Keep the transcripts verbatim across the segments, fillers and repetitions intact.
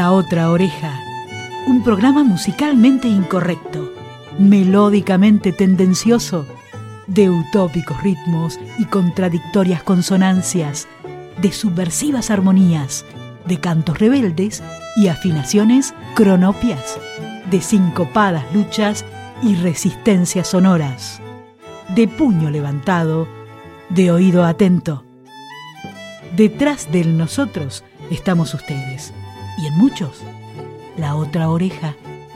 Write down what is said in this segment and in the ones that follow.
La Otra Oreja, un programa musicalmente incorrecto, melódicamente tendencioso, de utópicos ritmos y contradictorias consonancias, de subversivas armonías, de cantos rebeldes y afinaciones cronopias, de sincopadas luchas y resistencias sonoras, de puño levantado, de oído atento. Detrás del nosotros estamos ustedes, y en muchos, la otra oreja.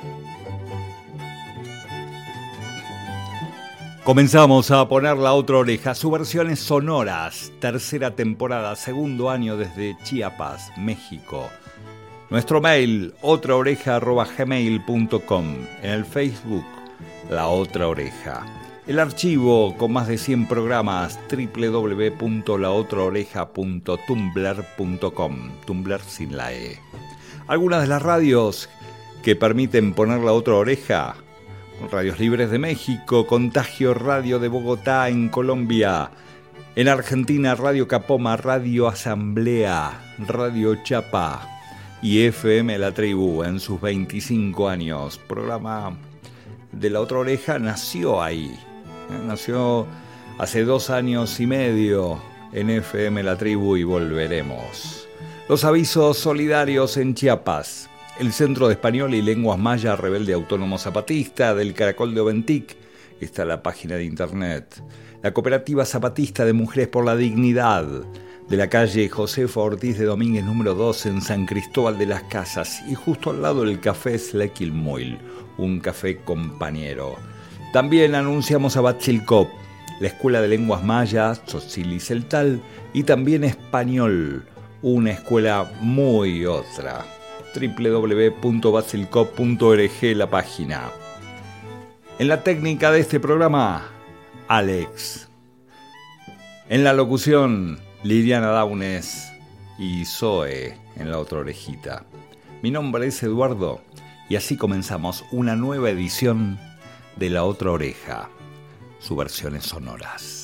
Comenzamos a poner La Otra Oreja, sus versiones sonoras, tercera temporada, segundo año desde Chiapas, México. Nuestro mail, otraoreja arroba gmail punto com, en el Facebook, La Otra Oreja. El archivo con más de cien programas, doble u doble u doble u punto la otra oreja punto tumblr punto com, Tumblr sin la E. Algunas de las radios que permiten poner La Otra Oreja: Radios Libres de México, Contagio Radio de Bogotá en Colombia, en Argentina Radio Capoma, Radio Asamblea, Radio Chapa y F M La Tribu en sus veinticinco años. Programa de La Otra Oreja nació ahí, nació hace dos años y medio en F M La Tribu y volveremos. Los avisos solidarios en Chiapas: el Centro de Español y Lenguas Maya Rebelde Autónomo Zapatista del Caracol de Oventic, está la página de internet. La Cooperativa Zapatista de Mujeres por la Dignidad, de la calle Josefa Ortiz de Domínguez número dos en San Cristóbal de las Casas, y justo al lado el Café Slequilmuil, un café compañero. También anunciamos a Batzilcop, la Escuela de Lenguas Mayas, Tzotzil y Celtal, y también Español, una escuela muy otra. doble u doble u doble u punto batzilcop punto org, la página. En la técnica de este programa, Alex. En la locución, Liliana Daunes y Zoe en la otra orejita. Mi nombre es Eduardo y así comenzamos una nueva edición de La Otra Oreja, sus versiones sonoras.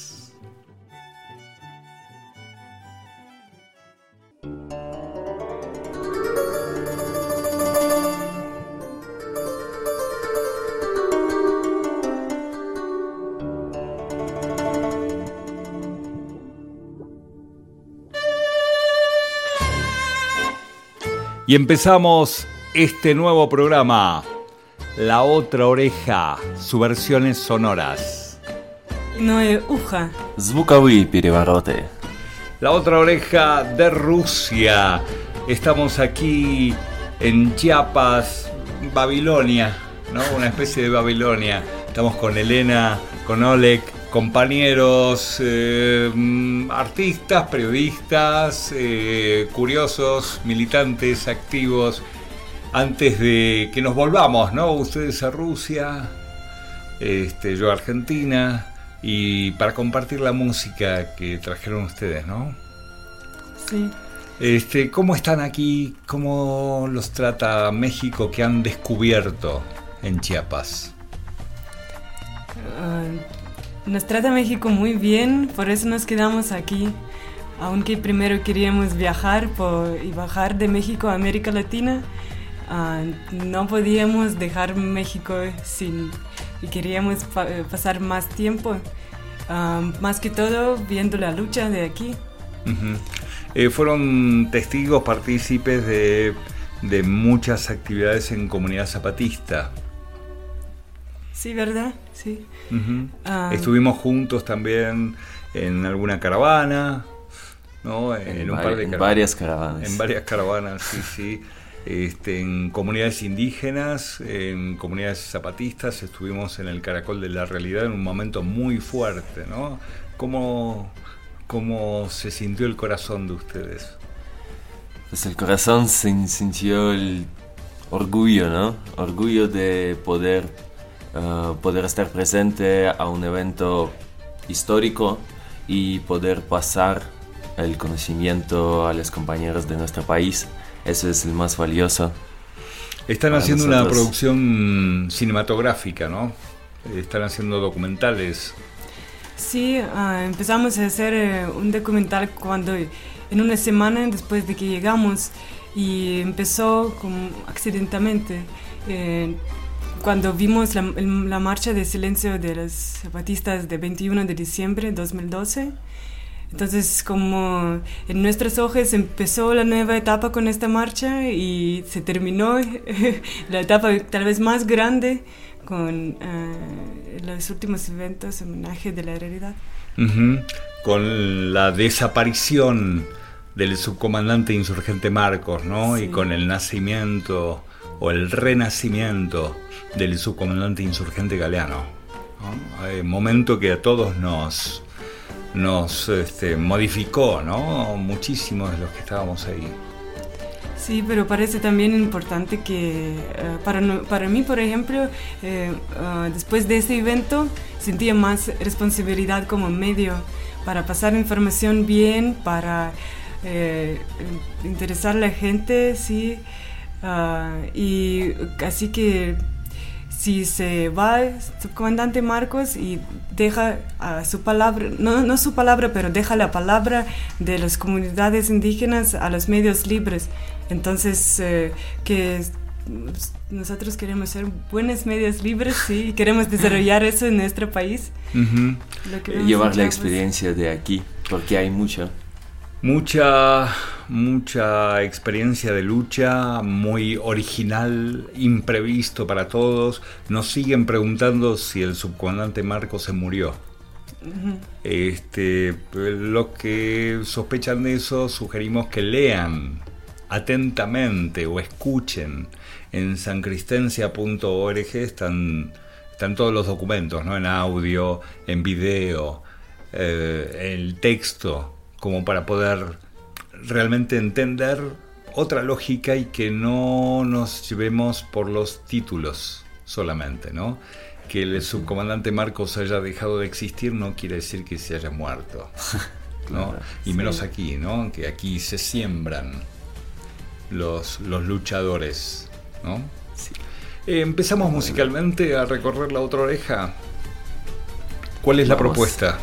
Y empezamos este nuevo programa, La Otra Oreja, sus versiones sonoras. Noe uja. Звуковые перевороты. La Otra Oreja de Rusia. Estamos aquí en Chiapas, Babilonia, ¿no? Una especie de Babilonia. Estamos con Elena, con Oleg, compañeros, eh, artistas, periodistas, eh, curiosos, militantes, activos. Antes de que nos volvamos, ¿no? Ustedes a Rusia, este, yo a Argentina, y para compartir la música que trajeron ustedes, ¿no? Sí. Este, ¿cómo están aquí? ¿Cómo los trata México que han descubierto en Chiapas? Uh, nos trata México muy bien, por eso nos quedamos aquí. Aunque primero queríamos viajar por, y bajar de México a América Latina, uh, no podíamos dejar México sin, y queríamos pa- pasar más tiempo, uh, más que todo viendo la lucha de aquí. Uh-huh. Eh, fueron testigos, partícipes de, de muchas actividades en comunidad zapatista. Sí, ¿verdad? Sí. Uh-huh. Uh, Estuvimos juntos también en alguna caravana, ¿no? En, En, un var- par de en caravanas. varias caravanas. En varias caravanas, sí, sí. Este, en comunidades indígenas, en comunidades zapatistas, estuvimos en el Caracol de la Realidad en un momento muy fuerte, ¿no? ¿Cómo, cómo se sintió el corazón de ustedes? Pues el corazón sin- sintió el orgullo, ¿no? Orgullo de poder, uh, poder estar presente a un evento histórico y poder pasar el conocimiento a los compañeros de nuestro país. Eso es el más valioso. Están para haciendo una nosotros. producción cinematográfica, ¿no? Están haciendo documentales. Sí, uh, empezamos a hacer uh, un documental cuando en una semana después de que llegamos y empezó como accidentalmente. Eh, cuando vimos la, la marcha de silencio de los zapatistas de veintiuno de diciembre de dos mil doce, entonces como en nuestros ojos empezó la nueva etapa con esta marcha y se terminó la etapa tal vez más grande con uh, los últimos eventos en homenaje de la realidad. Uh-huh. Con la desaparición del subcomandante insurgente Marcos, ¿no? Sí. Y con el nacimiento o el renacimiento del subcomandante insurgente Galeano, ¿no? Hay un momento que a todos nos, nos este, modificó, ¿no? Muchísimos de los que estábamos ahí. Sí, pero parece también importante que uh, para, no, para mí, por ejemplo, eh, uh, después de ese evento sentía más responsabilidad como medio para pasar información bien, para eh, interesar a la gente, sí. Uh, y así que si se va el subcomandante Marcos y deja uh, su palabra, no, no su palabra, pero deja la palabra de las comunidades indígenas a los medios libres. Entonces, eh, que nosotros queremos ser buenos medios libres, sí, y queremos desarrollar eso en nuestro país. Uh-huh. Llevar la experiencia de aquí, porque hay mucha. Mucha, mucha experiencia de lucha, muy original, imprevisto para todos. Nos siguen preguntando si el subcomandante Marcos se murió. Uh-huh. Este, los que sospechan de eso, sugerimos que lean atentamente o escuchen. En sancristencia punto org están, están todos los documentos, ¿no? En audio, en video, eh, el texto, como para poder realmente entender otra lógica y que no nos llevemos por los títulos solamente, ¿no? Que el subcomandante Marcos haya dejado de existir no quiere decir que se haya muerto, ¿no? Y menos sí. Aquí, ¿no? Que aquí se siembran los, los luchadores, ¿no? Sí. Eh, empezamos musicalmente a recorrer la otra oreja. ¿Cuál es Vamos. la propuesta?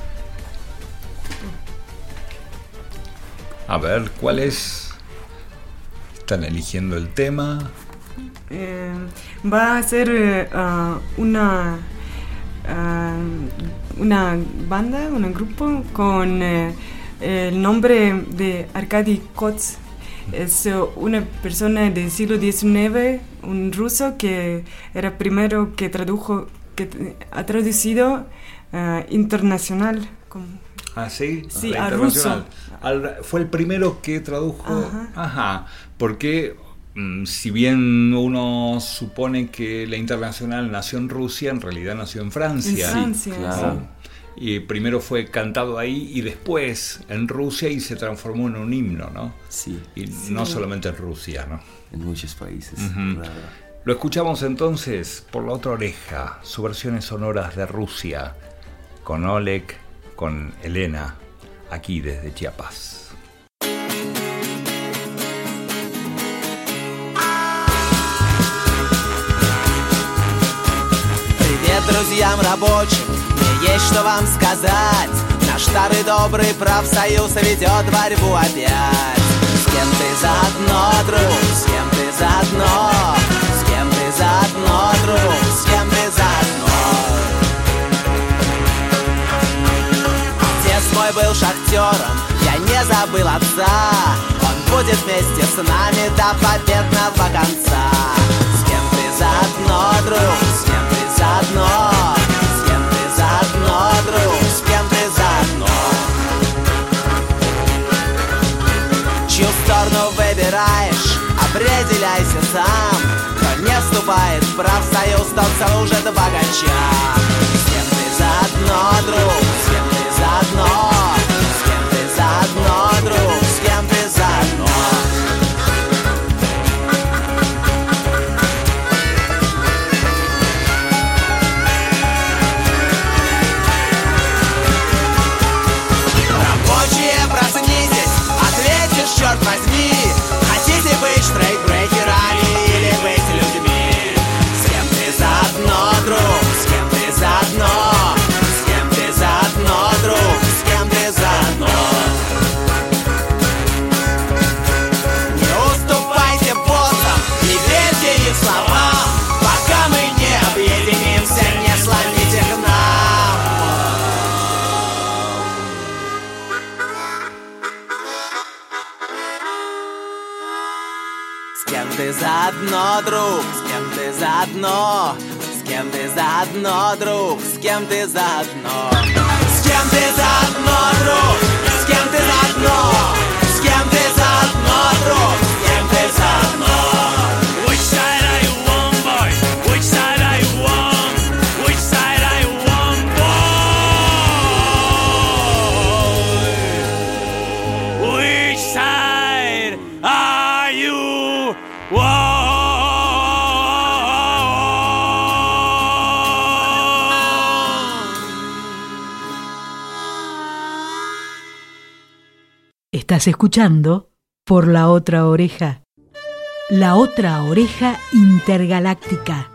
A ver, ¿cuál es? ¿Están eligiendo el tema? Eh, va a ser uh, una, uh, una banda, un grupo con uh, el nombre de Arkady Kots. Es uh, una persona del siglo diecinueve, un ruso que era primero que tradujo, que ha traducido uh, internacional. Como, Ah, sí, sí, a ruso. Al, fue el primero que tradujo. Ajá. Ajá. Porque mm, si bien uno supone que la internacional nació en Rusia, en realidad nació en Francia. En Francia, sí, claro. Sí. Y primero fue cantado ahí y después en Rusia y se transformó en un himno, ¿no? Sí. Y sí. no solamente en Rusia, ¿no? En muchos países. Uh-huh. Claro. Lo escuchamos entonces por la otra oreja, sus versiones sonoras de Rusia, con Oleg, con Elena, aquí desde Chiapas. Привет друзьям рабочим, мне есть что вам сказать. Наш старый добрый профсоюз ведет борьбу опять. С кем ты заодно, друг, с кем ты заодно, с кем ты заодно, друг, с кем ты заодно. Мой был шахтером, я не забыл отца. Он будет вместе с нами до победного конца. С кем ты заодно, друг, с кем ты заодно, с кем ты заодно, друг, с кем ты заодно. Чью сторону выбираешь, определяйся сам. Кто не вступает в профсоюз, тот служит богачам. С кем ты заодно, друг, с кем ты заодно, с кем ты заодно, друг, с кем ты заодно. Рабочие, проснитесь, ответишь, черт возьми. Хотите быть штрейкбрейкерами или быть людьми? С кем ты заодно, друг, с кем ты заодно, с кем ты заодно? ты заодно, друг, с кем ты заодно, с кем ты заодно, друг, с кем ты заодно, с кем ты заодно, друг, с кем ты заодно, с кем ты заодно, друг, с кем ты заодно. Which side are you on, boy? Which side are you on? Which side are you on, boy? Which side are you on? Estás escuchando Por la Otra Oreja, la otra oreja intergaláctica.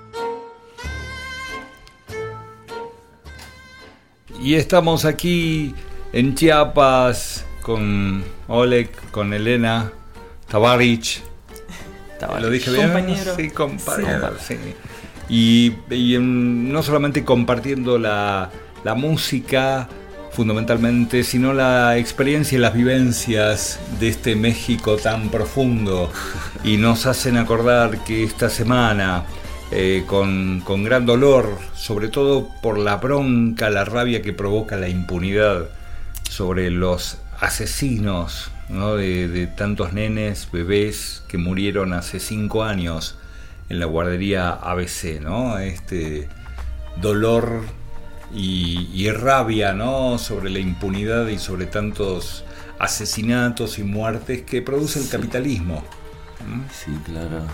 Y estamos aquí en Chiapas con Oleg, con Elena Tabarich. ¿Lo dije bien? Compañero. Sí, compañero. Sí. Y, y en, no solamente compartiendo la, la música, fundamentalmente, sino la experiencia y las vivencias de este México tan profundo. Y nos hacen acordar que esta semana, eh, con, con gran dolor, sobre todo por la bronca, la rabia que provoca la impunidad sobre los asesinos, ¿no? de, de tantos nenes, bebés que murieron hace cinco años en la guardería A B C, ¿no? Este dolor y, y rabia, ¿no? Sobre la impunidad y sobre tantos asesinatos y muertes que produce el capitalismo. ¿Mm? Sí, claro.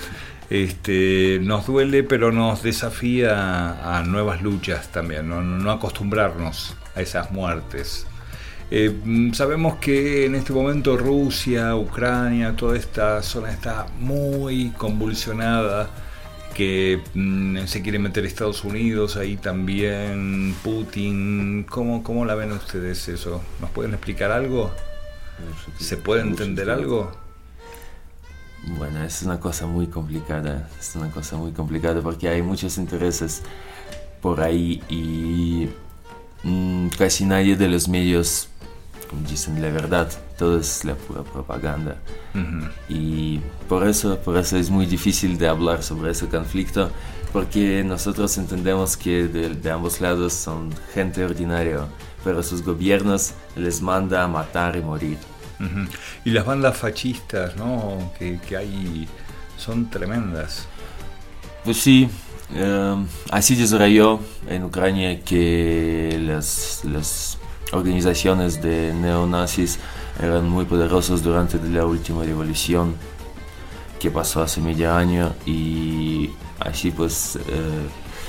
Este, nos duele, pero nos desafía a nuevas luchas también, no, no acostumbrarnos a esas muertes. Eh, sabemos que en este momento Rusia, Ucrania, toda esta zona está muy convulsionada, que mm, se quiere meter Estados Unidos, ahí también Putin. ¿Cómo, cómo la ven ustedes eso? ¿Nos pueden explicar algo? ¿Se puede entender algo? Bueno, es una cosa muy complicada, es una cosa muy complicada porque hay muchos intereses por ahí y mmm, casi nadie de los medios dicen la verdad, todo es la pura propaganda. Uh-huh. Y por eso, por eso es muy difícil de hablar sobre ese conflicto, porque nosotros entendemos que de, de ambos lados son gente ordinaria, pero sus gobiernos les manda a matar y morir. Uh-huh. Y las bandas fascistas, ¿no? que, que hay son tremendas. Pues sí, eh, así desarrolló en Ucrania que las, las organizaciones de neonazis eran muy poderosos durante la última revolución que pasó hace medio año y así pues eh,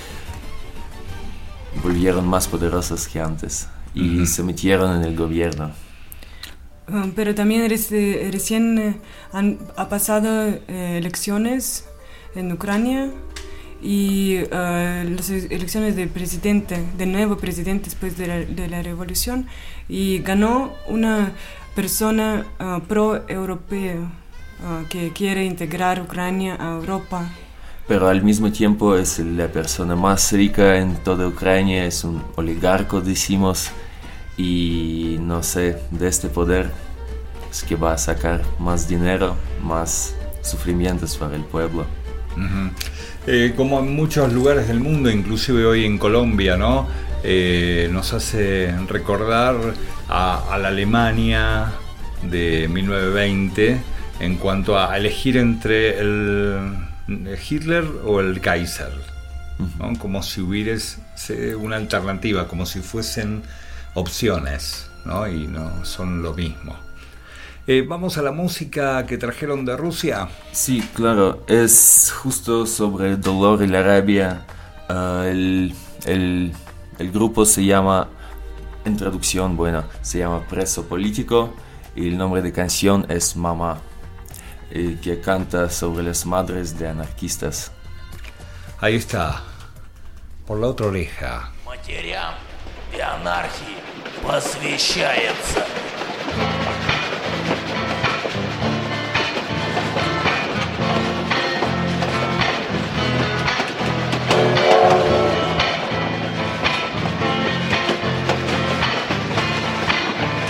volvieron más poderosos que antes y uh-huh. se metieron en el gobierno. Um, pero también reci- recién eh, han ha pasado eh, elecciones en Ucrania y uh, las elecciones de presidente, de nuevo presidente después de la, de la revolución, y ganó una persona uh, pro-europea uh, que quiere integrar Ucrania a Europa. Pero al mismo tiempo es la persona más rica en toda Ucrania, es un oligarco, decimos, y no sé, de este poder es que va a sacar más dinero, más sufrimientos para el pueblo. Uh-huh. Eh, como en muchos lugares del mundo, inclusive hoy en Colombia, ¿no? Eh, nos hace recordar a, a la Alemania de mil novecientos veinte en cuanto a elegir entre el Hitler o el Kaiser, ¿no? Como si hubiese una alternativa, como si fuesen opciones, ¿no? Y no son lo mismo. Eh, vamos a la música que trajeron de Rusia. Sí, claro, es justo sobre el dolor y la rabia. Uh, el, el, el grupo se llama, en traducción, bueno, se llama Preso Político y el nombre de canción es Mamá, eh, que canta sobre las madres de anarquistas. Ahí está, Por la Otra Oreja. Матерям и анархии посвящается.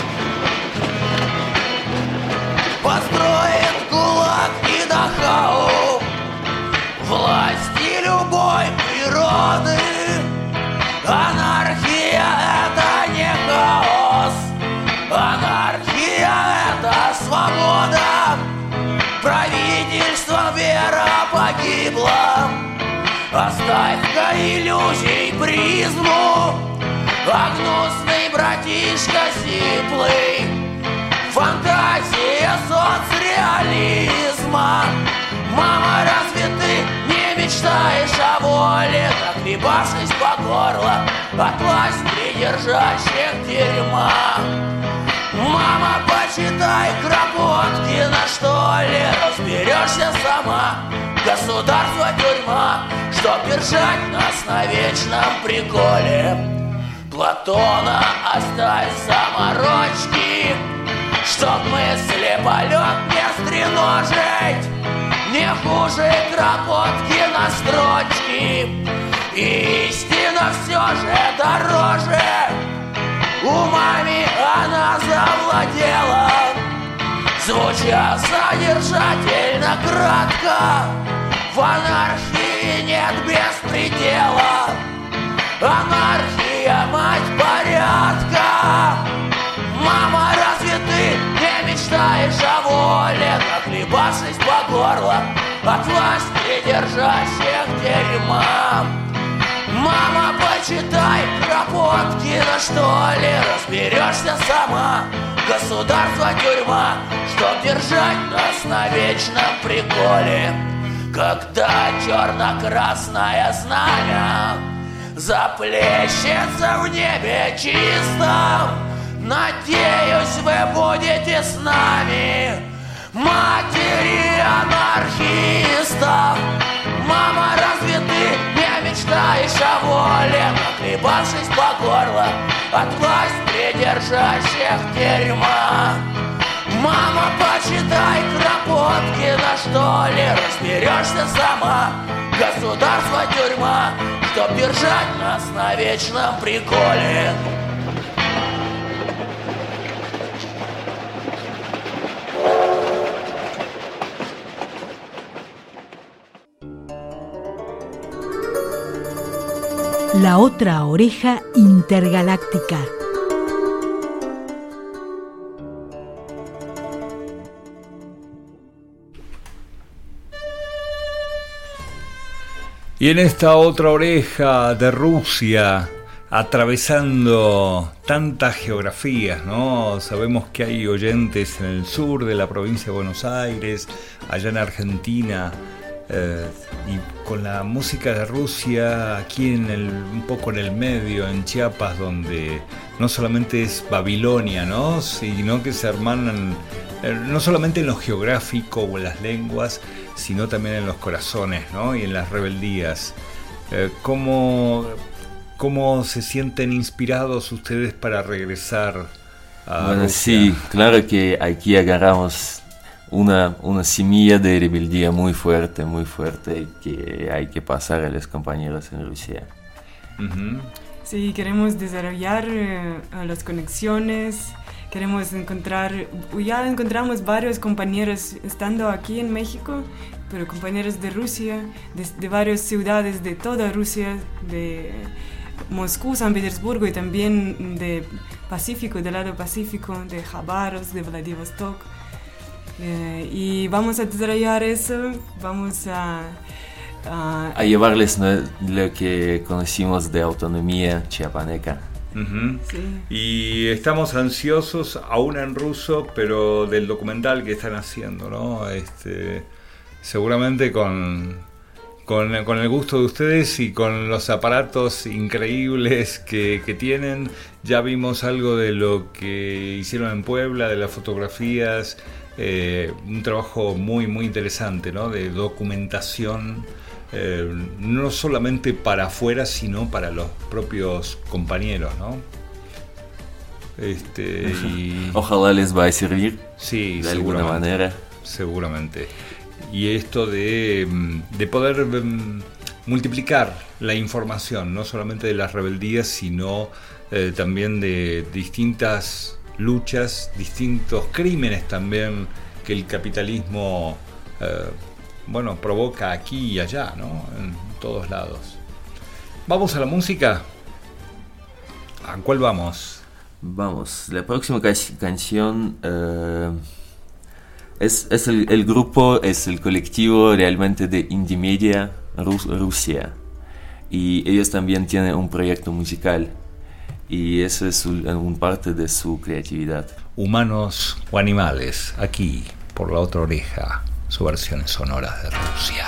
Построит кулак и на хаос Зайка иллюзий призму, а гнусный братишка сиплый. Фантазия соцреализма. Мама, разве ты не мечтаешь о воле, нахлебавшись по горло от власть придержащих дерьма? Мама, почитай Кропоткина, что ли, разберешься сама. Государство тюрьма, чтоб держать нас на вечном приколе. Платона оставь заморочки, чтоб мысли полет не стреножить. Не хуже Кропоткина строчки, истина все же дороже. Умами она завладела, звуча содержательно кратко. В анархии нет беспредела, анархия мать порядка. Мама, разве ты не мечтаешь о воле, нахлебавшись по горло от власть придержащих дерьма? Мама, почитай Кропоткина, что ли, разберешься сама. Государство тюрьма, чтоб держать нас на вечном приколе. Когда черно-красное знамя заплещется в небе чистом, надеюсь, вы будете с нами, матери анархистов. Мама, разве ты не мечтаешь о воле, нахлебавшись по горло от власть придержащих дерьма? Мама, почитай Кропоткина, что ли, разберешься сама. Государство тюрьма, чтоб держать нас на вечном приколе. La otra oreja intergaláctica. Y en esta otra oreja de Rusia, atravesando tantas geografías, ¿no? Sabemos que hay oyentes en el sur de la provincia de Buenos Aires, allá en Argentina, eh, y con la música de Rusia aquí en el, un poco en el medio, en Chiapas, donde no solamente es Babilonia, ¿no? Sino que se hermanan eh, no solamente en lo geográfico o en las lenguas, sino también en los corazones, ¿no? Y en las rebeldías. Eh, ¿cómo, ¿Cómo se sienten inspirados ustedes para regresar a Bueno, Rusia? sí, claro que aquí agarramos una, una semilla de rebeldía muy fuerte, muy fuerte, que hay que pasar a los compañeros en Rusia. Uh-huh. Sí, queremos desarrollar eh, las conexiones, queremos encontrar, ya encontramos varios compañeros estando aquí en México, pero compañeros de Rusia, de, de varias ciudades de toda Rusia, de Moscú, San Petersburgo y también de Pacífico, del lado Pacífico, de Khabarovsk, de Vladivostok. Eh, y vamos a desarrollar eso, vamos a... a, A llevarles, ¿no?, lo que conocimos de autonomía chiapaneca. Uh-huh. Sí. Y estamos ansiosos, aún en ruso, pero del documental que están haciendo, ¿no? Este, seguramente con, con, con el gusto de ustedes y con los aparatos increíbles que, que tienen. Ya vimos algo de lo que hicieron en Puebla, de las fotografías, eh, un trabajo muy, muy interesante, ¿no? De documentación. Eh, no solamente para afuera, sino para los propios compañeros, ¿no? Este, y... Ojalá les va a servir, sí, de alguna manera. Seguramente. Y esto de, de poder um, multiplicar la información, no solamente de las rebeldías, sino eh, también de distintas luchas, distintos crímenes también que el capitalismo eh, bueno, provoca aquí y allá, ¿no? En todos lados. ¿Vamos a la música? ¿A cuál vamos? Vamos, la próxima ca- canción eh, es, es el, el grupo, es el colectivo realmente de Indie Media Rus- Rusia. y ellos también tienen un proyecto musical y eso es un, un parte de su creatividad. Humanos o animales, aquí por La Otra Oreja, sus versiones sonoras de Rusia.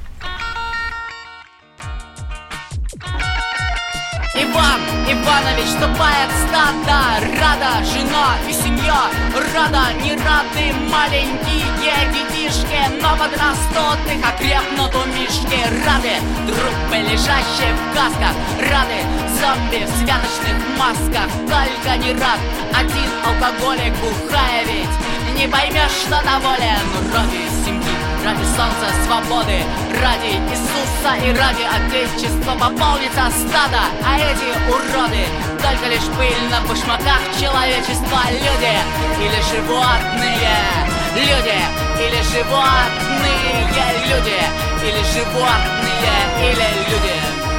Иван Иванович ступает в стадо, рада жена и семья, рада не рады маленькие детишки, но подрастут их окрепнут умишки, рады трупы, лежащие в касках, рады зомби в святочных масках, только не рад один алкоголик бухая ведь, не поймешь, что доволен, ради семьи, ради солнца, свободы, ради Иисуса и ради Отечества пополнится стадо, а эти уроды только лишь пыль на башмаках человечества. Люди или животные, люди или животные, люди или животные, или люди.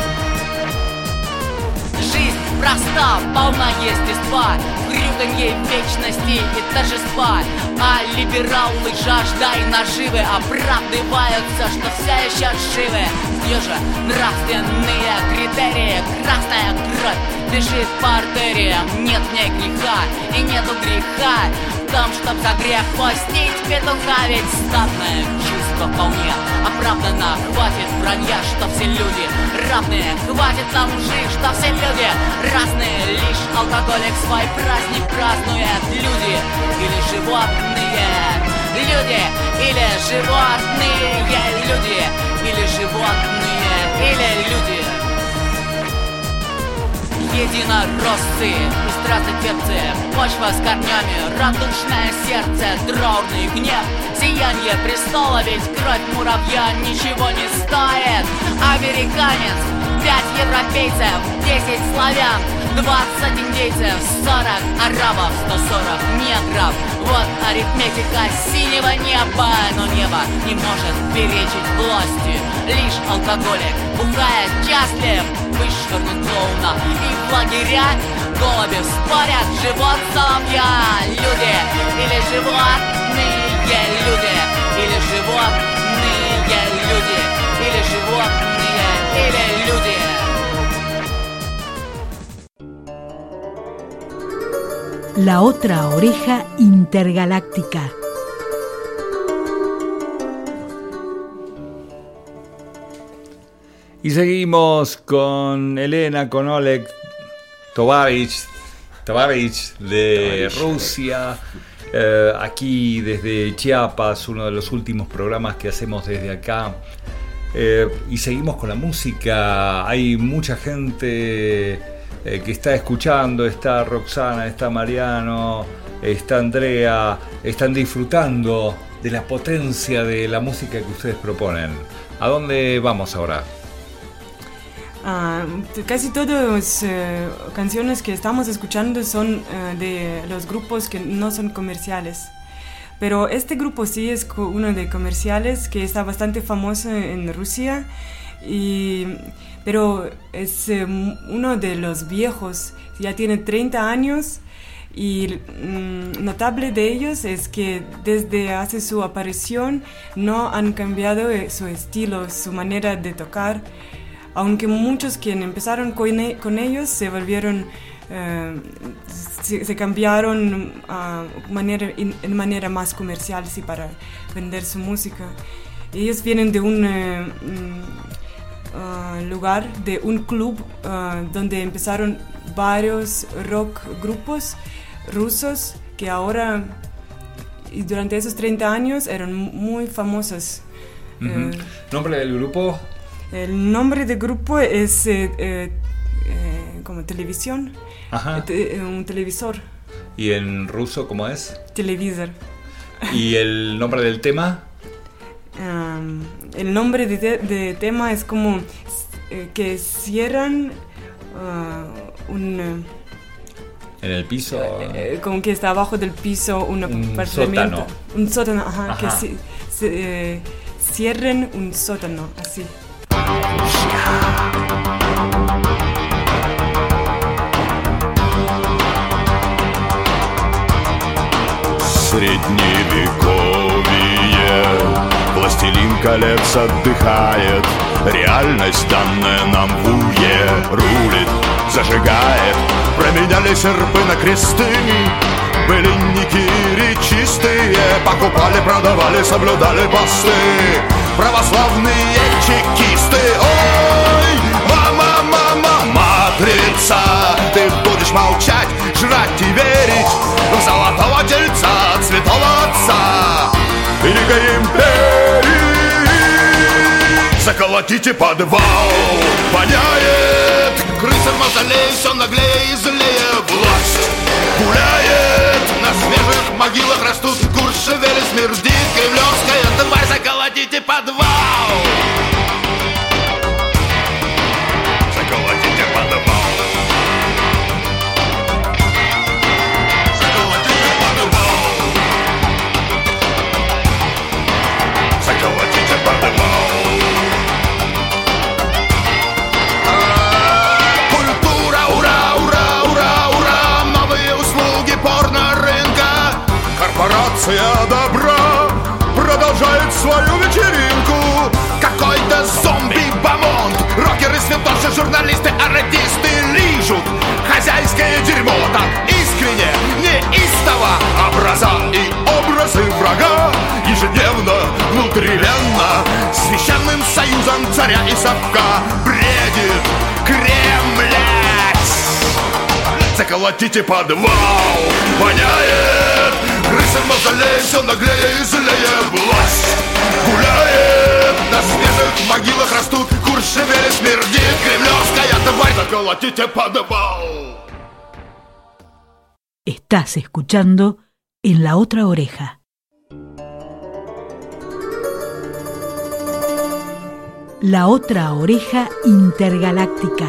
Жизнь проста, полна естества, хрюканье вечности и торжества. А либералы, жажда и наживы оправдываются, что все еще живы. Где же нравственные критерии? Красная кровь бежит по артериям. Нет в ней греха и нету греха в том, чтоб за грех постить петуха. Ведь стадное чувство вполне оправдано. Хватит вранья, что все люди равные. Хватит нам лжи, что все люди разные. Лишь алкоголик свой праздник празднует. Люди или животные, люди или животные, люди или животные, или люди. Единороссы и страстотерпцы, почва с корнями, радушное сердце, траурный гнев, сияние престола, ведь кровь муравья ничего не стоит. Американец, пять европейцев, десять славян, двадцать индейцев, сорок арабов, сто сорок негров. Вот арифметика синего неба, но небо не может перечить власти. Лишь алкоголик, бухая счастлив, вышвырнуть клоуна. И в лагеря голуби спорят, живот соловья. Люди или животные люди, или животные люди, или животные, или люди. La Otra Oreja Intergaláctica. Y seguimos con Elena, con Oleg Tovarich, Tovarich de Rusia, eh, aquí desde Chiapas, uno de los últimos programas que hacemos desde acá. Eh, y seguimos con la música. Hay mucha gente eh, que está escuchando, está Roxana, está Mariano, está Andrea, están disfrutando de la potencia de la música que ustedes proponen. ¿A dónde vamos ahora? Uh, casi todas las uh, canciones que estamos escuchando son uh, de los grupos que no son comerciales. Pero este grupo sí es uno de comerciales que está bastante famoso en Rusia, y, pero es um, uno de los viejos, ya tiene treinta años, y um, notable de ellos es que desde hace su aparición no han cambiado su estilo, su manera de tocar. Aunque muchos quienes empezaron con, e- con ellos se volvieron, uh, se, se cambiaron uh, manera, in, en manera más comercial, sí, para vender su música. Ellos vienen de un uh, uh, lugar, de un club uh, donde empezaron varios rock grupos rusos que ahora, y durante esos treinta años, eran muy famosos. Uh-huh. Uh, ¿Nombre del grupo? El nombre del grupo es eh, eh, eh, como televisión. Ajá. Te, un televisor. ¿Y en ruso cómo es? Televisor. ¿Y el nombre del tema? Um, el nombre de, te, de tema es como eh, que cierran uh, un... ¿En el piso? Eh, como que está abajo del piso un, un apartamento. sótano. Un sótano, ajá. Ajá. Que si, se, eh, cierren un sótano, así. Средневековье, Властелин колец отдыхает, реальность, данная нам в уе, рулит, зажигает. Променяли серпы на кресты, былинники речистые, покупали, продавали, соблюдали посты православные чекисты. Ой, мама, мама, матрица, ты будешь молчать, жрать и верить в золотого тельца, святого отца Великой империи. Заколотите подвал, воняет, крыса в мавзолее, все наглее и злее. Власть гуляет, на свежих могилах растут куршевели, смердит кремлевская тварь. Заколотите подвал, заколотите подвал, заколотите подвал, заколотите подвал. Культура, ура, ура, ура, ура, новые услуги порно-рынка. Корпорация добра продолжает свою вечеринку. Какой-то зомби-бомонд, рокеры, святоши, журналисты, артисты лижут хозяйское дерьмо так искренне, неистово. Образа и образы врага ежедневно, внутривенно, священным союзом царя и совка бредит Кремлять. Заколотите подвал, воняет, крысы в мавзолее, все наглее и злее. Власть гуляет, на свежих могилах растут куршевели, смердит кремлевская тварь. Заколотите подвал. Estás escuchando En la Otra Oreja. La Otra Oreja Intergaláctica.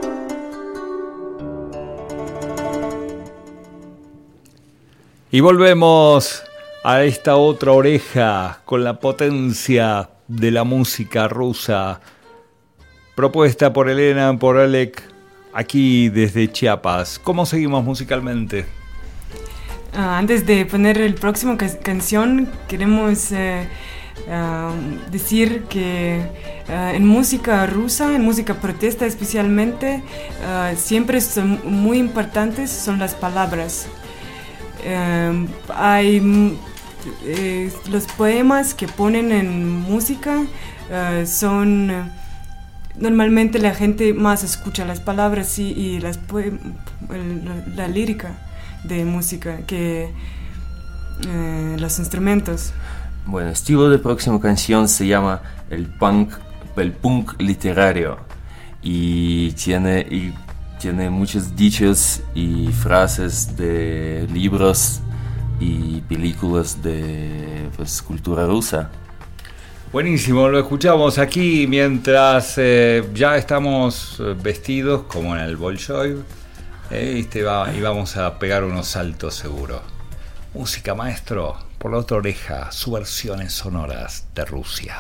Y volvemos a esta otra oreja con la potencia de la música rusa, propuesta por Elena, por Alec, aquí desde Chiapas. ¿Cómo seguimos musicalmente? Uh, antes de poner el próximo ca- canción, queremos uh, uh, decir que uh, en música rusa, en música protesta especialmente, uh, siempre son muy importantes son las palabras. Uh, hay uh, los poemas que ponen en música uh, son uh, normalmente la gente más escucha las palabras y, y las poem- la, la lírica de música que uh, los instrumentos. Bueno, el estilo de próxima canción se llama el punk, el punk literario y tiene y Tiene muchos dichos y frases de libros y películas de pues, cultura rusa. Buenísimo, lo escuchamos aquí mientras eh, ya estamos vestidos como en el Bolshoi eh, y, te va, y vamos a pegar unos saltos seguro. Música, maestro, por la otra oreja, subversiones sonoras de Rusia.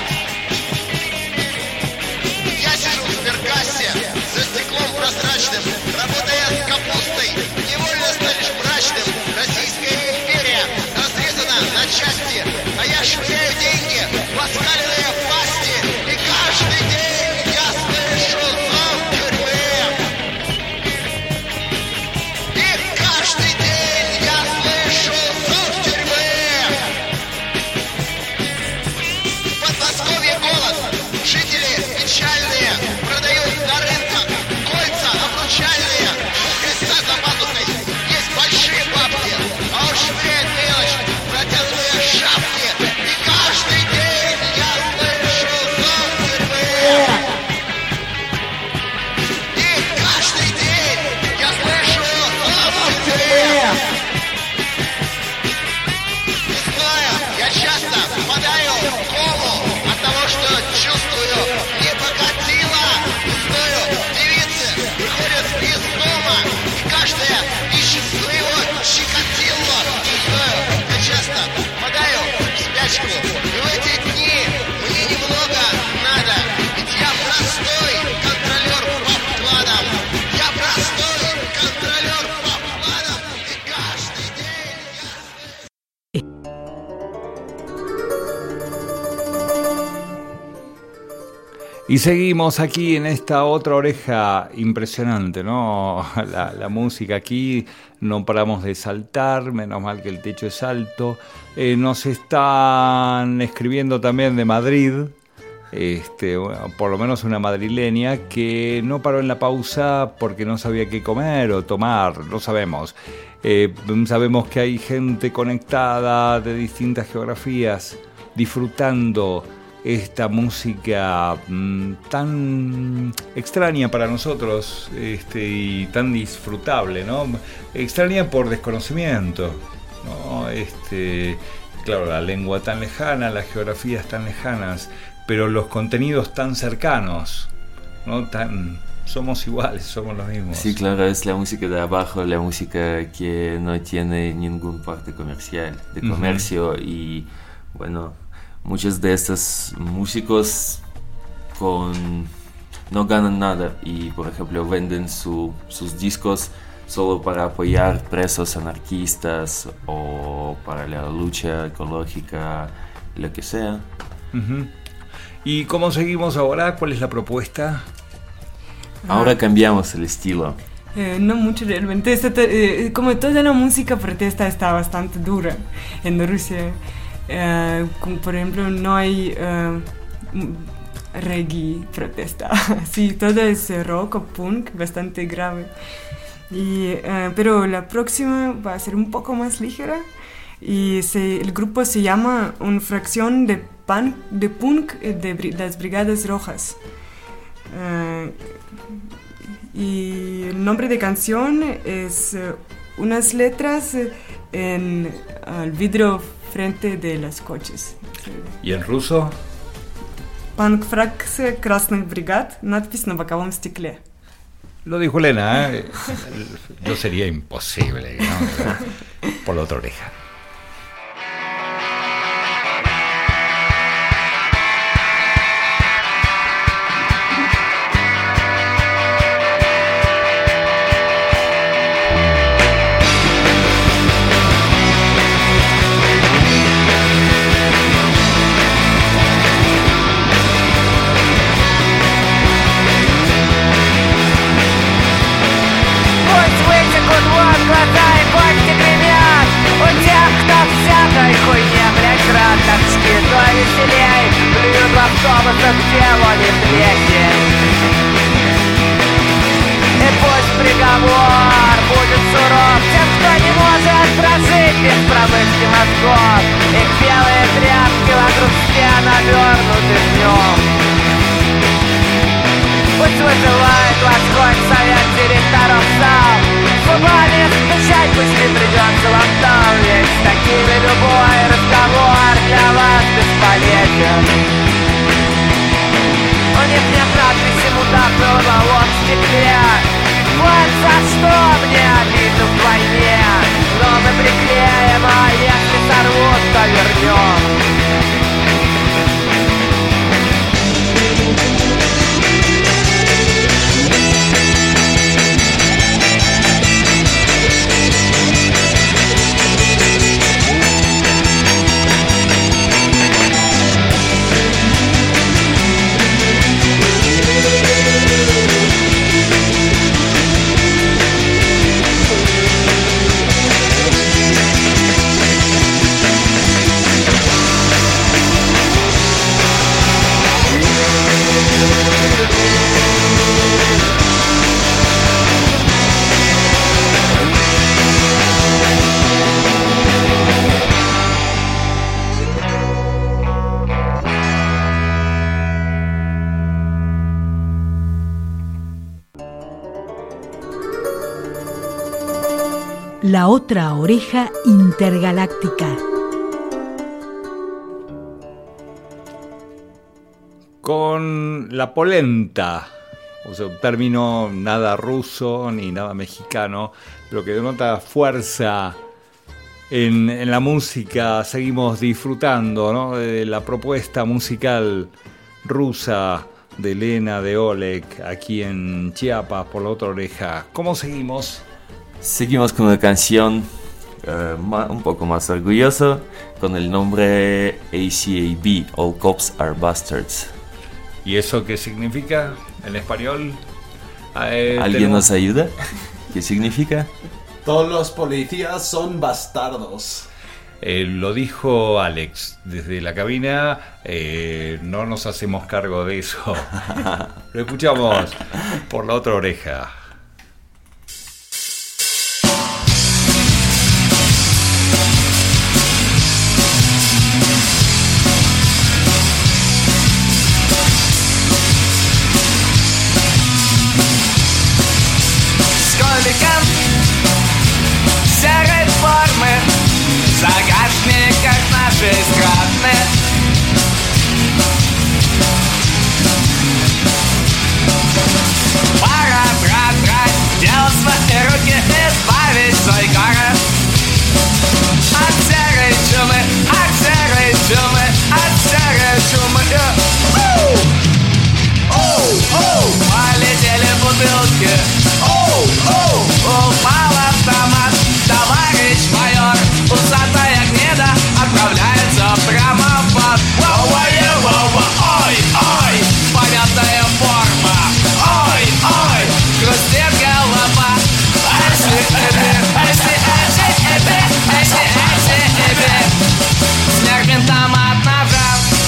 За стеклом прозрачным поддержку. И в эти дни мне немного надо, ведь я простой контролер по вкладам. Я простой контролер по вкладам. И каждый день я... Y seguimos aquí en esta otra oreja impresionante, ¿no? La, la música aquí, no paramos de saltar, menos mal que el techo es alto. Eh, nos están escribiendo también de Madrid, este, por lo menos una madrileña que no paró en la pausa porque no sabía qué comer o tomar, no sabemos. Eh, sabemos que hay gente conectada de distintas geografías disfrutando esta música mmm, tan extraña para nosotros, este, y tan disfrutable, ¿no? Extraña por desconocimiento, ¿no? Este, claro, la lengua tan lejana, las geografías tan lejanas, pero los contenidos tan cercanos, ¿no? Tan, somos iguales, somos los mismos. Sí, claro, es la música de abajo, la música que no tiene ningún parte comercial, de comercio, uh-huh. Y bueno, muchos de estos músicos con no ganan nada y, por ejemplo, venden su, sus discos solo para apoyar presos anarquistas o para la lucha ecológica, lo que sea. Uh-huh. ¿Y cómo seguimos ahora? ¿Cuál es la propuesta? Ahora cambiamos el estilo. Eh, no mucho realmente. Esta, eh, como toda la música protesta está bastante dura en Rusia. Uh, como por ejemplo no hay uh, reggae protesta, sí, todo es rock o punk bastante grave, y, uh, pero la próxima va a ser un poco más ligera y se, el grupo se llama una fracción de, pan, de punk de, de las Brigadas Rojas, uh, y el nombre de canción es uh, unas letras en uh, el vidrio frente de los coches. ¿Y en ruso? Punk фракция красных бригад, надпись на боковом стекле. Lo dijo Elena, ¿eh? Yo sería imposible, ¿no? Por la otra oreja. автобусах делали плехи. И пусть приговор будет суров тем, кто не может прожить без промывки мозгов. Их белые тряпки вокруг стен обернуты днем. Пусть вызывает вас хоть совет директоров зал. Зубами стучать пусть не придется вам там, ведь с такими любой разговор для вас бесполезен. У них нет надписи «Мудак» на лобовом стекле. Вот за что мне обидно в войне. Но мы приклеим, а если сорвут, то вернем. La otra oreja intergaláctica. Con la polenta, o sea, un término nada ruso ni nada mexicano, pero que denota fuerza en, en la música seguimos disfrutando, ¿no?, de la propuesta musical rusa de Lena de Oleg aquí en Chiapas por la otra oreja. ¿Cómo seguimos? Seguimos con una canción uh, ma- un poco más orgullosa con el nombre A C A B, All Cops Are Bastards. ¿Y eso qué significa en español? Eh, ¿Alguien tenemos... nos ayuda? ¿Qué significa? Todos los policías son bastardos. Eh, lo dijo Alex desde la cabina, eh, no nos hacemos cargo de eso. Lo escuchamos por la otra oreja. Сколько серой формы в загашниках нашей страны. Пора продрать дело свои руки, избавить свой город от серой чумы, от серой чумы, от серой чумы. Оу, оу, полетели бутылки. Оу, оу, упал автомат. Товарищ майор, усатая гнида отправляется прямо в ад. Воу-воу-воу-воу, ой, ой, помятая форма. Ой, ой, хрустит голова. Эси, эби, эси, эси, эби, эси, эси, эби. Снег винтом от ножа.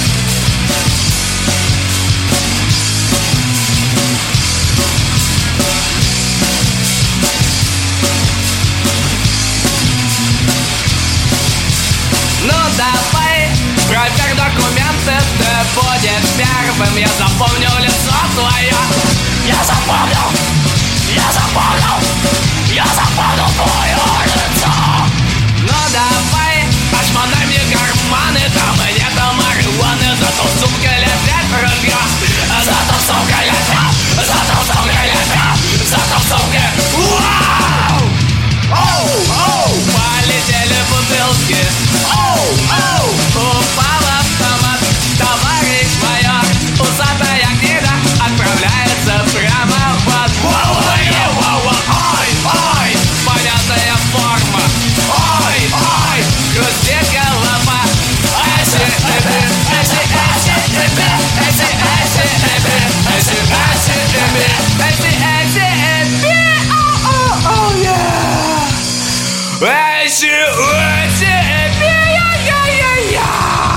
Ну давай, проверь документы, ты будешь первым. Я запомню лицо твое. Я запомнил, я запомнил, я запомнил твое лицо. Ну давай, ошмонай мне карманы, там нет марихуаны. Зато в сумке лежит ружье, зато в сумке лежит, зато в сумке лежит, зато в сумке. Вау! Оу, оу, полетели бутылки. Оу, оу, упал автомат. Товарищ майор, усатая гнида отправляется прямо в ад. Воу-воу-воу, ой, ой, помятая форма. Ой, ой, хрустит голова. Эси, эби, эси, эси, эби, эси, эси, эби, эси, эси, эби, эси, эси, эби. Оу-оу-оу, yeah. Эси, эси, эби, я-я-я-я.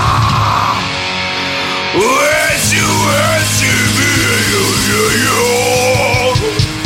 Эси, эси, эби, я-я-я.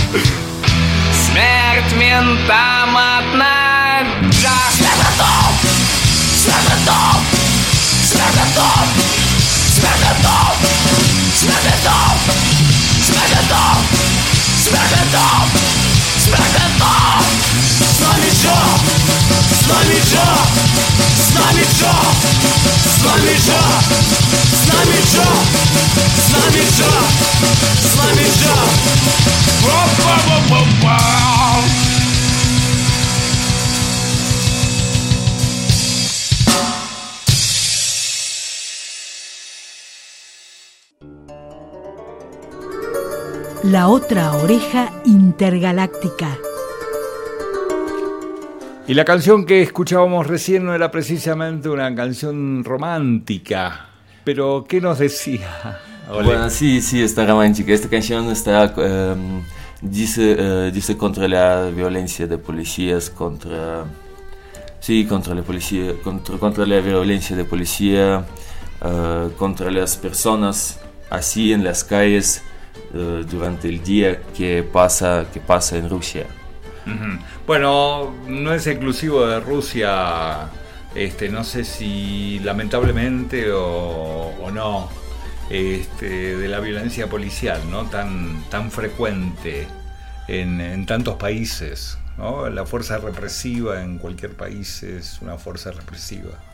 Смерть ментам от ножа. Смертотом, смертотом, смертотом, смертотом, смертотом, смертотом, смертотом, смертотом. С нами Джо, с нами Джо, с нами Джо, с нами Джо, с нами Джо, с нами Джо, с нами Джо. Воу-воу-воу-воу. La otra oreja intergaláctica. Y la canción que escuchábamos recién no era precisamente una canción romántica, pero ¿qué nos decía? Ole. Bueno, sí, sí, está romántica. Esta canción está, um, dice, uh, dice contra la violencia de policías, contra, sí, contra la policía, contra, contra la violencia de policía, uh, contra las personas así en las calles uh, durante el día que pasa, que pasa en Rusia. Uh-huh. Bueno, no es exclusivo de Rusia, este, no sé si lamentablemente o, o no, este, de la violencia policial, ¿no? Tan, tan frecuente en, en tantos países, ¿no? La fuerza represiva en cualquier país es una fuerza represiva.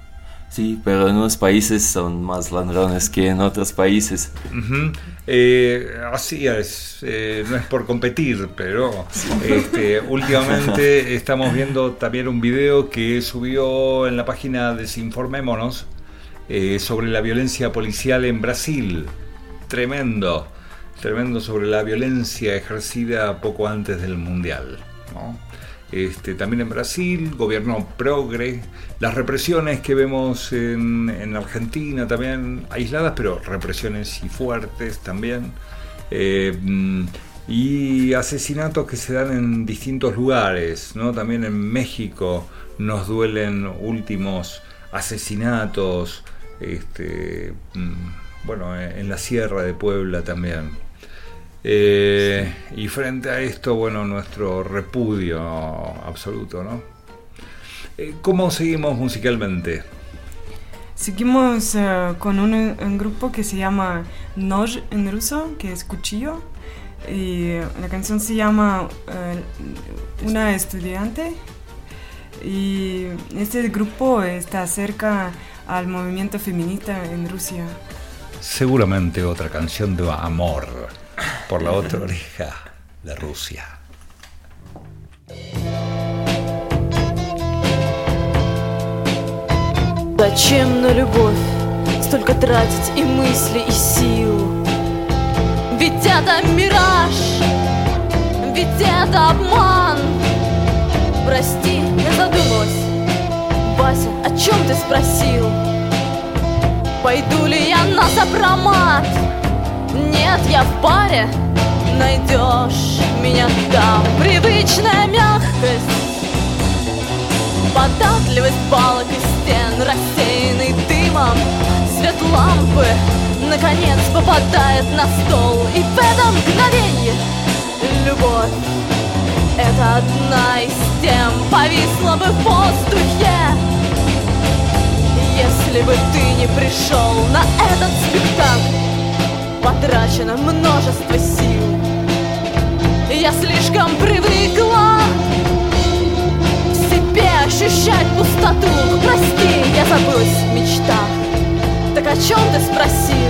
Sí, pero en unos países son más ladrones que en otros países. Uh-huh. Eh, así es, eh, no es por competir, pero este, últimamente estamos viendo también un video que subió en la página Desinformémonos eh, sobre la violencia policial en Brasil. Tremendo, tremendo sobre la violencia ejercida poco antes del Mundial, ¿no? Este, también en Brasil, gobierno progre, las represiones que vemos en, en Argentina también, aisladas, pero represiones y fuertes también, eh, y asesinatos que se dan en distintos lugares, ¿no? También en México nos duelen últimos asesinatos, este, bueno, en la Sierra de Puebla también. Eh, y frente a esto, bueno, nuestro repudio absoluto, ¿no? Eh, ¿Cómo seguimos musicalmente? Seguimos uh, con un, un grupo que se llama Noj en ruso, que es cuchillo, y la canción se llama uh, Una estudiante, y este grupo está cerca al movimiento feminista en Rusia. Seguramente otra canción de amor por la otra oreja de Rusia. Зачем на любовь столько тратить и мысли, и сил? Ведь это мираж, ведь это обман. Прости, я задумалась. Вася, о чем ты спросил? Пойду ли я на сопромат? Нет, я в паре, найдешь меня там. Привычная мягкость, податливость балок и стен, рассеянный дымом свет лампы наконец попадает на стол. И в это мгновенье любовь — это одна из тем, повисла бы в воздухе, если бы ты не пришел на этот спектакль. Потрачено множество сил, я слишком привыкла в себе ощущать пустоту. Прости, я забылась в мечтах. Так о чем ты спросил?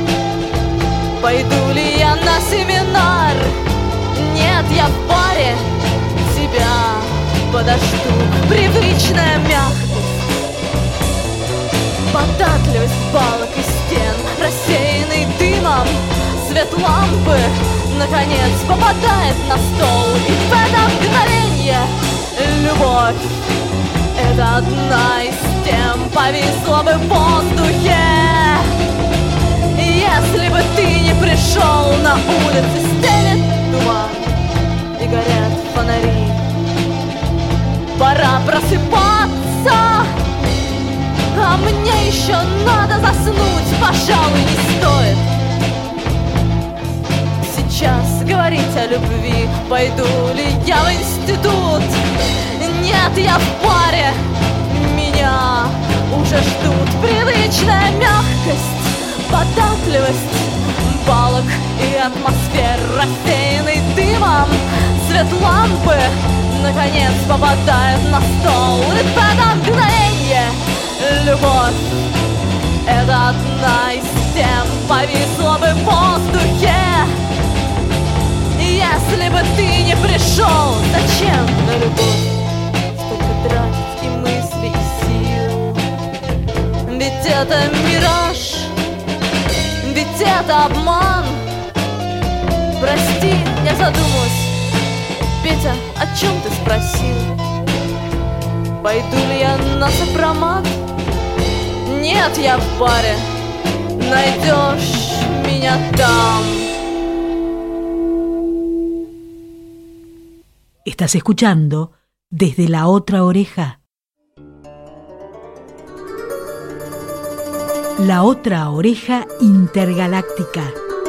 Пойду ли я на семинар? Нет, я в паре, тебя подожду. Привычная мягкость, податливость балок и стен, рассеянный дымом свет лампы наконец попадает на стол. И в это мгновенье любовь — это одна из тем, повисла бы в воздухе, если бы ты не пришел. На улице стелет туман и горят фонари. Пора просыпаться, а мне еще надо заснуть. Пожалуй, не стоит сейчас говорить о любви. Пойду ли я в институт? Нет, я в паре, меня уже ждут. Привычная мягкость, податливость балок и атмосфер, рассеянный дымом свет лампы наконец попадает на стол. И в это мгновенье любовь — это одна из тем, повисла бы в воздухе, если бы ты не пришел. Зачем на любовь столько тратить и мысли, и сил? Ведь это мираж, ведь это обман. Прости, я задумалась. Петя, о чем ты спросил? Пойду ли я на сопромат? Нет, я в паре, найдешь меня там. Estás escuchando Desde la Otra Oreja. La Otra Oreja Intergaláctica.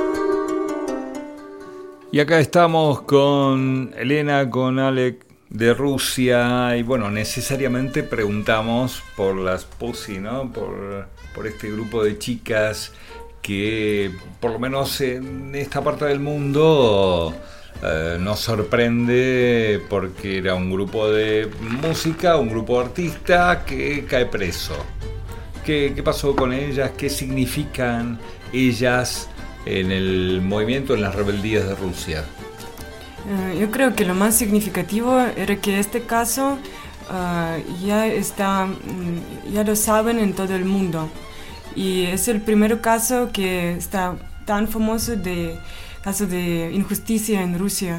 Y acá estamos con Elena, con Alec de Rusia, y bueno, necesariamente preguntamos por las Pussy, ¿no? Por, por este grupo de chicas que, por lo menos en esta parte del mundo, eh, nos sorprende porque era un grupo de música, un grupo de artista que cae preso. ¿Qué, qué pasó con ellas? ¿Qué significan ellas en el movimiento, en las rebeldías de Rusia? Uh, yo creo que lo más significativo era que este caso uh, ya está, um, ya lo saben en todo el mundo. Y es el primer caso que está tan famoso de caso de injusticia en Rusia.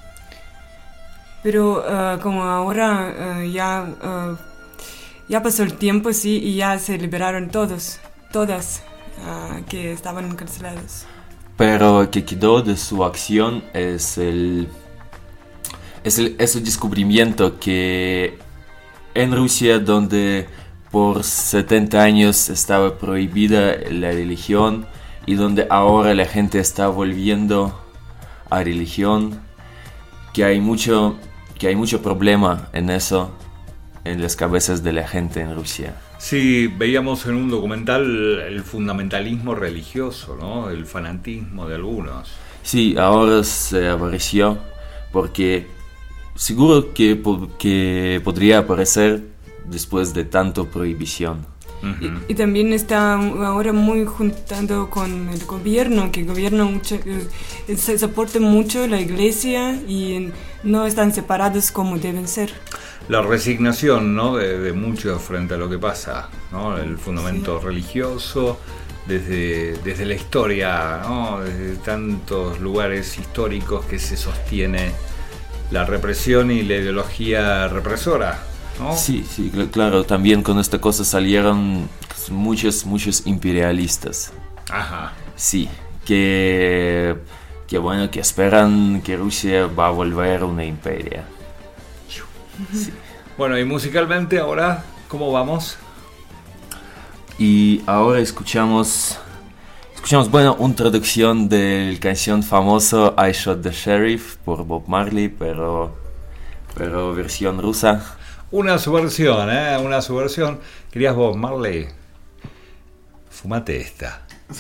Pero uh, como ahora uh, ya, uh, ya pasó el tiempo, sí, y ya se liberaron todos, todas uh, que estaban encarcelados. Pero que quedó de su acción es el, es el, es el descubrimiento que en Rusia, donde por setenta años estaba prohibida la religión y donde ahora la gente está volviendo a religión, que hay mucho, que hay mucho problema en eso, en las cabezas de la gente en Rusia. Sí, veíamos en un documental el fundamentalismo religioso, ¿no? El fanatismo de algunos. Sí, ahora se apareció porque seguro que, que podría aparecer después de tanto prohibición. Uh-huh. Y, y también está ahora muy juntando con el gobierno, que el gobierno mucho, eh, se soporta mucho la iglesia y no están separados como deben ser. La resignación, ¿no?, de, de muchos frente a lo que pasa, ¿no? El fundamento sí. religioso, desde, desde la historia, ¿no?, desde tantos lugares históricos que se sostiene la represión y la ideología represora, ¿no? Sí, sí, claro, también con esta cosa salieron muchos, muchos imperialistas. Ajá. Sí, que, que bueno, que esperan que Rusia va a volver una imperia. Sí. Bueno, y musicalmente ahora, ¿cómo vamos? Y ahora escuchamos, escuchamos, bueno, una traducción de la canción famoso I Shot the Sheriff por Bob Marley, pero, pero versión rusa. Una subversión, ¿eh? Una subversión. ¿Querías Bob Marley? Fumate esta.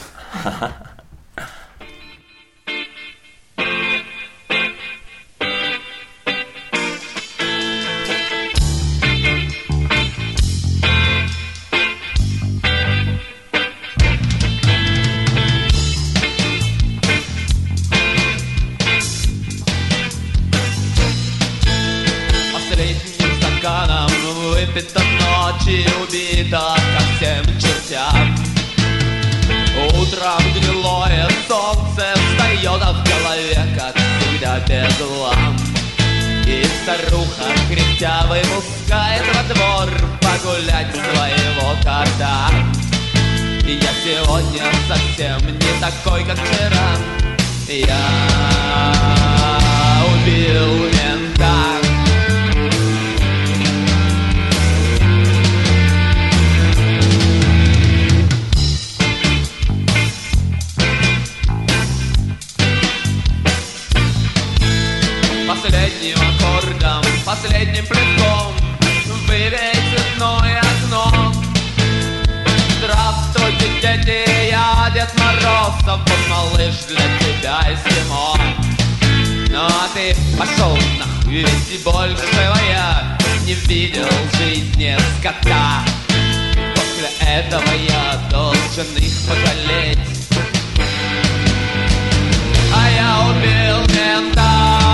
Выпито ночи, убито ко всем чертям. Утром гнилое солнце встает, а в голове, как всегда, бедлам. И старуха, кряхтя, выпускает во двор погулять своего кота. И я сегодня совсем не такой, как вчера. Я убил мента. Последним аккордом, последним плитком выбей цветное окно. Здравствуйте, дети, я Дед Мороз, а вот малыш для тебя зима. Ну а ты пошел нахуй, ведь больше я не видел в жизни скота. После этого я должен их пожалеть. А я убил мента.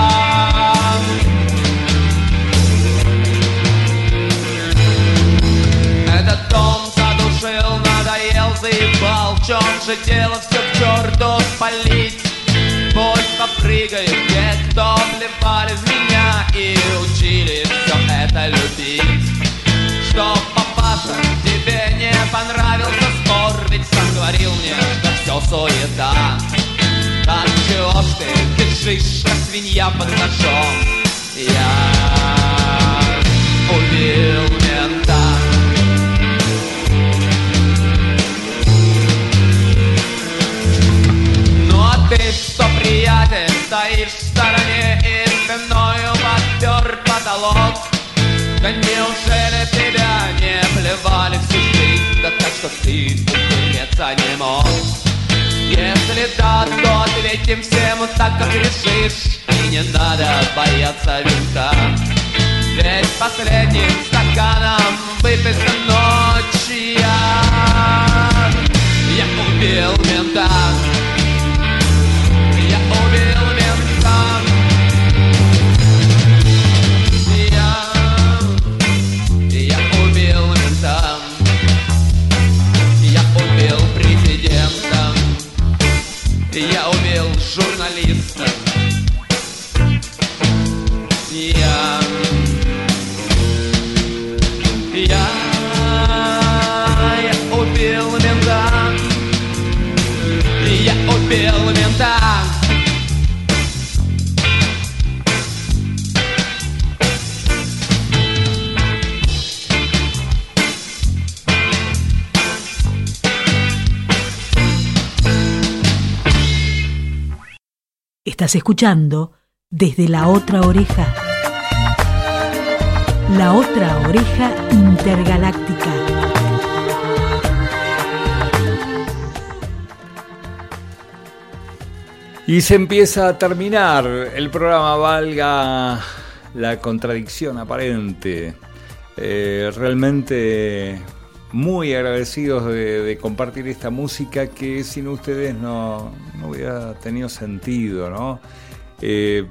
Этот дом задушил, надоел, заебал. В чем же дело, все к черту спалить? Пусть попрыгают те, кто плевали в меня и учили все это любить. Что, папаша, тебе не понравился спор? Ведь сам говорил мне, что все суета. Так чего ж ты бежишь, как свинья под ножом? Я убил мента. Ты что, приятель, стоишь в стороне и спиною подпер потолок? Да неужели тебя не плевали всю жизнь? Да так что ты уметься не мог. Если да, то ответим всем так, как решишь. И не надо бояться винта. Ведь последним стаканом выписан ночь я мента. Я убил мента. Я, я убил мента. Я убил президента. Я убил журналиста. Я, я, я убил мента. Я убил мента. Estás escuchando Desde la Otra Oreja. La Otra Oreja Intergaláctica. Y se empieza a terminar el programa, valga la contradicción aparente. Eh, realmente muy agradecidos de, de compartir esta música que sin ustedes no, no hubiera tenido sentido, ¿no? Eh,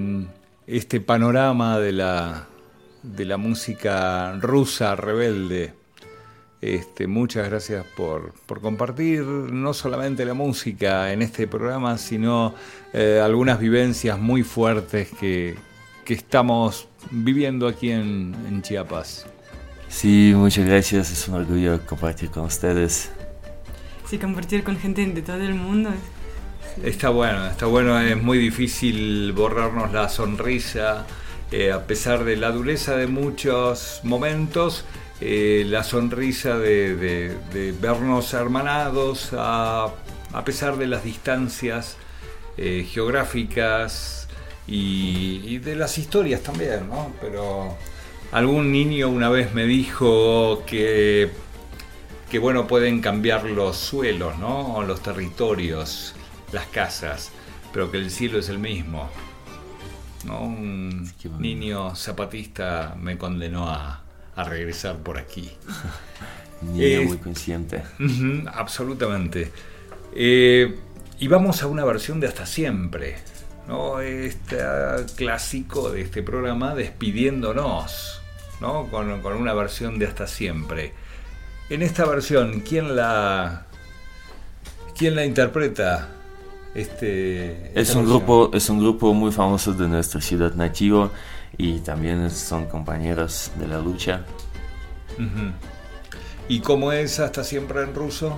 este panorama de la, de la música rusa rebelde. Este, muchas gracias por, por compartir no solamente la música en este programa, sino eh, algunas vivencias muy fuertes que, que estamos viviendo aquí en, en Chiapas. Sí, muchas gracias, es un orgullo compartir con ustedes. Sí, compartir con gente de todo el mundo. Sí. Está bueno, está bueno, es muy difícil borrarnos la sonrisa, eh, a pesar de la dureza de muchos momentos. Eh, la sonrisa de, de, de vernos hermanados a, a pesar de las distancias eh, geográficas y, y de las historias también, ¿no? Pero algún niño una vez me dijo que, que bueno, pueden cambiar los suelos, ¿no? Los territorios, las casas, pero que el cielo es el mismo, ¿no? Un niño zapatista me condenó a a regresar por aquí. Niño eh, muy consciente. Uh-huh, absolutamente. Eh, y vamos a una versión de Hasta Siempre, ¿no? Este clásico de este programa, despidiéndonos, ¿no? Con, con una versión de Hasta Siempre. En esta versión, ¿quién la, quién la interpreta? Este, es, un grupo, es un grupo muy famoso de nuestra ciudad nativa. Y también son compañeros de la lucha. Uh-huh. ¿Y cómo es Hasta Siempre en ruso?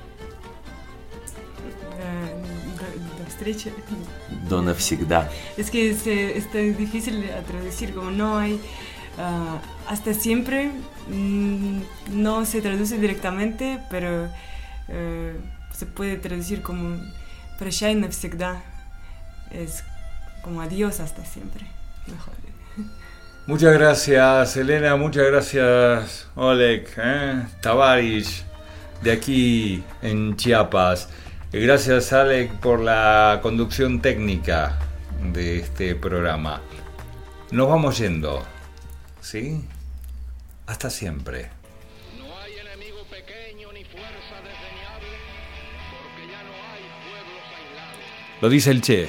До навсегда. Es que es, es tan difícil de traducir, como no hay uh, hasta siempre, mm, no se traduce directamente, pero uh, se puede traducir como прощай навсегда, es como adiós hasta siempre, mejor. Muchas gracias, Elena, muchas gracias, Oleg, ¿eh? Tavarish, de aquí en Chiapas. Gracias, Alec, por la conducción técnica de este programa. Nos vamos yendo, ¿sí? Hasta siempre. No hay enemigo pequeño ni fuerza desdeñable, porque ya no hay pueblos aislados. Lo dice el Che.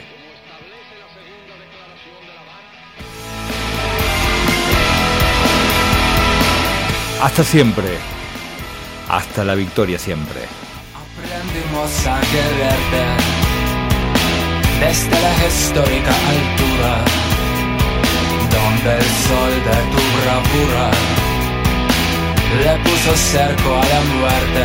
Hasta siempre. Hasta la victoria siempre. Aprendimos a quererte desde la histórica altura, donde el sol de tu bravura le puso cerco a la muerte.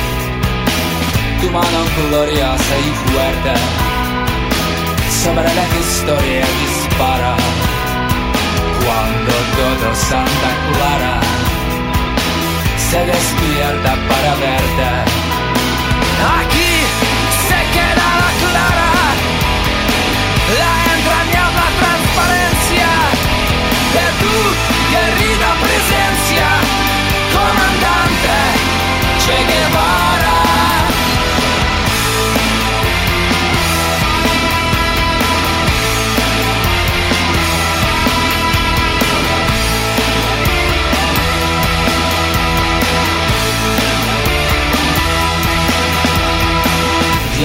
Tu mano gloriosa y fuerte sobre la historia dispara, cuando todo Santa Clara se despierta para verte. Aquí se queda clara la entrañable transparencia de tu querida presencia, comandante Che Guevara.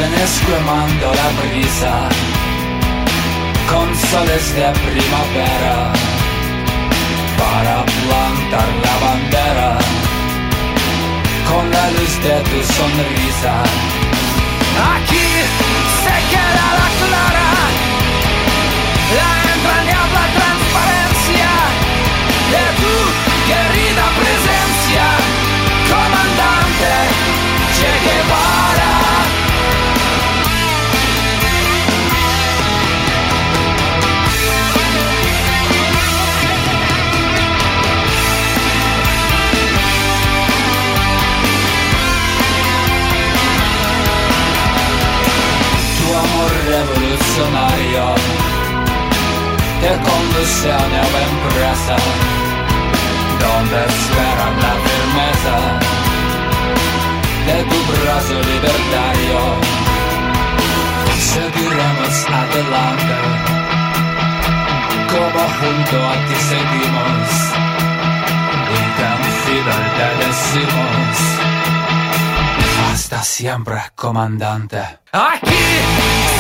Vienes quemando la brisa con soles de primavera para plantar la bandera con la luz de tu sonrisa. Aquí se queda la clara, la entrañable transparencia de tu querida presencia, comandante Che Guevara. Revolucionario te conduce a una empresa donde espera la firmeza de tu brazo libertario. Seguiremos adelante como junto a ti seguimos y tan fidel te decimos hasta siempre, comandante. Aquí